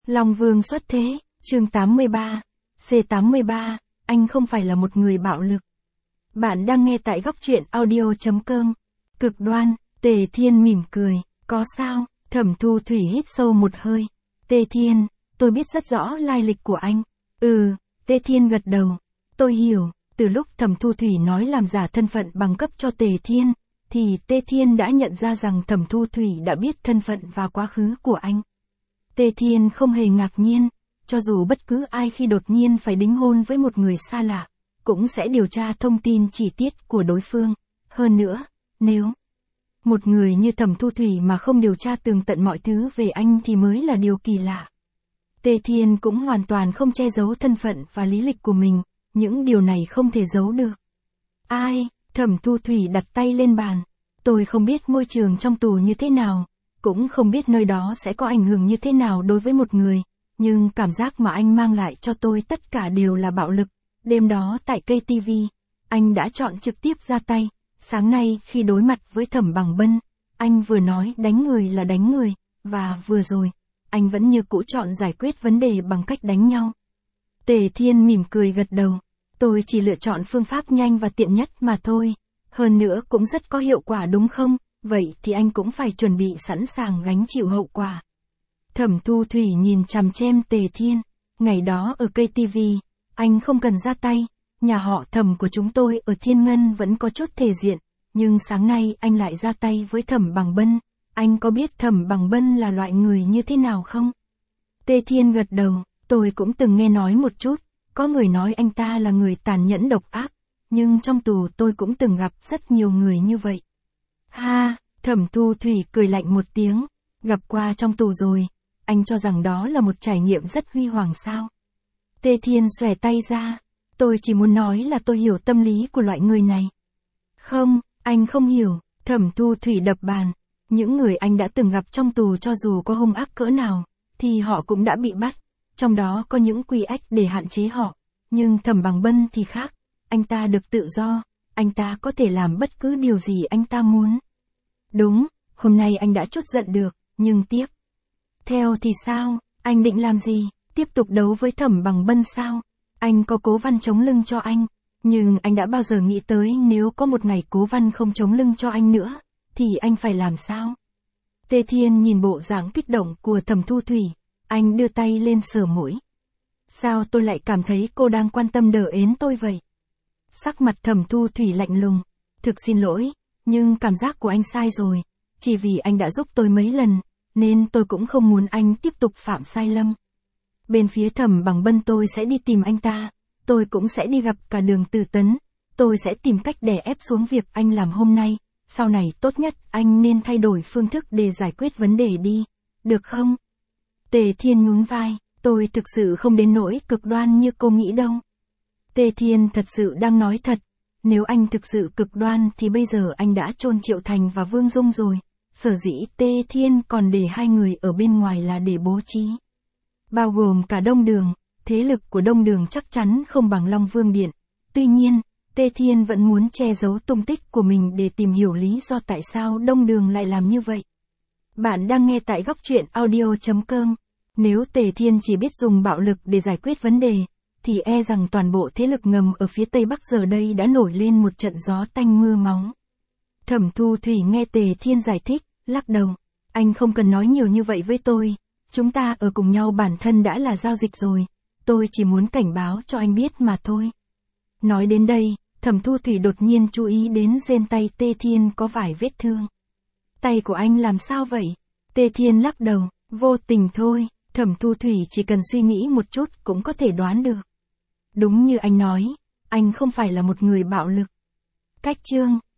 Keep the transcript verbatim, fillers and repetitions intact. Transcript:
Long Vương xuất thế, chương tám mươi ba, C tám mươi ba, anh không phải là một người bạo lực. Bạn đang nghe tại góc truyện audio chấm com. Cực đoan, Tề Thiên mỉm cười, có sao, Thẩm Thu Thủy hít sâu một hơi. Tề Thiên, tôi biết rất rõ lai lịch của anh. Ừ, Tề Thiên gật đầu. Tôi hiểu, từ lúc Thẩm Thu Thủy nói làm giả thân phận bằng cấp cho Tề Thiên, thì Tề Thiên đã nhận ra rằng Thẩm Thu Thủy đã biết thân phận và quá khứ của anh. Tề Thiên không hề ngạc nhiên, cho dù bất cứ ai khi đột nhiên phải đính hôn với một người xa lạ, cũng sẽ điều tra thông tin chi tiết của đối phương. Hơn nữa, nếu một người như Thẩm Thu Thủy mà không điều tra tường tận mọi thứ về anh thì mới là điều kỳ lạ. Tề Thiên cũng hoàn toàn không che giấu thân phận và lý lịch của mình, những điều này không thể giấu được. Ai? Thẩm Thu Thủy đặt tay lên bàn. Tôi không biết môi trường trong tù như thế nào, cũng không biết nơi đó sẽ có ảnh hưởng như thế nào đối với một người, nhưng cảm giác mà anh mang lại cho tôi tất cả đều là bạo lực. Đêm đó tại ca tê vê, anh đã chọn trực tiếp ra tay. Sáng nay khi đối mặt với Thẩm Bằng Bân, anh vừa nói đánh người là đánh người, và vừa rồi, anh vẫn như cũ chọn giải quyết vấn đề bằng cách đánh nhau. Tề Thiên mỉm cười gật đầu. Tôi chỉ lựa chọn phương pháp nhanh và tiện nhất mà thôi. Hơn nữa cũng rất có hiệu quả đúng không? Vậy thì anh cũng phải chuẩn bị sẵn sàng gánh chịu hậu quả. Thẩm Thu Thủy nhìn chằm chằm Tề Thiên. Ngày đó ở ca tê vê, anh không cần ra tay. Nhà họ Thẩm của chúng tôi ở Thiên Ngân vẫn có chút thể diện. Nhưng sáng nay anh lại ra tay với Thẩm Bằng Bân. Anh có biết Thẩm Bằng Bân là loại người như thế nào không? Tề Thiên gật đầu. Tôi cũng từng nghe nói một chút. Có người nói anh ta là người tàn nhẫn độc ác. Nhưng trong tù tôi cũng từng gặp rất nhiều người như vậy. Ha, Thẩm Thu Thủy cười lạnh một tiếng. Gặp qua trong tù rồi. Anh cho rằng đó là một trải nghiệm rất huy hoàng sao? Tề Thiên xòe tay ra. Tôi chỉ muốn nói là tôi hiểu tâm lý của loại người này. Không, anh không hiểu. Thẩm Thu Thủy đập bàn. Những người anh đã từng gặp trong tù cho dù có hung ác cỡ nào, thì họ cũng đã bị bắt. Trong đó có những quy ách để hạn chế họ. Nhưng Thẩm Bằng Bân thì khác. Anh ta được tự do. Anh ta có thể làm bất cứ điều gì anh ta muốn. Đúng, hôm nay anh đã trút giận được, nhưng tiếp theo thì sao? Anh định làm gì? Tiếp tục đấu với Thẩm Bằng Bân sao? Anh có Cố Văn chống lưng cho anh. Nhưng anh đã bao giờ nghĩ tới nếu có một ngày Cố Văn không chống lưng cho anh nữa, thì anh phải làm sao? Tề Thiên nhìn bộ dạng kích động của Thẩm Thu Thủy. Anh đưa tay lên sờ mũi. Sao tôi lại cảm thấy cô đang quan tâm đờ ến tôi vậy? Sắc mặt Thẩm Thu Thủy lạnh lùng. Thực xin lỗi, nhưng cảm giác của anh sai rồi. Chỉ vì anh đã giúp tôi mấy lần, nên tôi cũng không muốn anh tiếp tục phạm sai lầm. Bên phía Thẩm Bằng Bân tôi sẽ đi tìm anh ta. Tôi cũng sẽ đi gặp cả Đường Tử Tấn. Tôi sẽ tìm cách đè ép xuống việc anh làm hôm nay. Sau này tốt nhất anh nên thay đổi phương thức để giải quyết vấn đề đi. Được không? Tề Thiên nhún vai. Tôi thực sự không đến nỗi cực đoan như cô nghĩ đâu. Tề Thiên thật sự đang nói thật. Nếu anh thực sự cực đoan thì bây giờ anh đã chôn Triệu Thành và Vương Dung rồi. Sở dĩ Tề Thiên còn để hai người ở bên ngoài là để bố trí. Bao gồm cả Đông Đường. Thế lực của Đông Đường chắc chắn không bằng Long Vương Điện. Tuy nhiên, Tề Thiên vẫn muốn che giấu tung tích của mình để tìm hiểu lý do tại sao Đông Đường lại làm như vậy. Bạn đang nghe tại góc truyện audio chấm com. Nếu Tề Thiên chỉ biết dùng bạo lực để giải quyết vấn đề, thì e rằng toàn bộ thế lực ngầm ở phía Tây Bắc giờ đây đã nổi lên một trận gió tanh mưa máu. Thẩm Thu Thủy nghe Tề Thiên giải thích, lắc đầu. Anh không cần nói nhiều như vậy với tôi. Chúng ta ở cùng nhau bản thân đã là giao dịch rồi. Tôi chỉ muốn cảnh báo cho anh biết mà thôi. Nói đến đây, Thẩm Thu Thủy đột nhiên chú ý đến trên tay Tề Thiên có vài vết thương. Tay của anh làm sao vậy? Tề Thiên lắc đầu, vô tình thôi. Thẩm Thu Thủy chỉ cần suy nghĩ một chút cũng có thể đoán được. Đúng như anh nói, anh không phải là một người bạo lực. Cách chương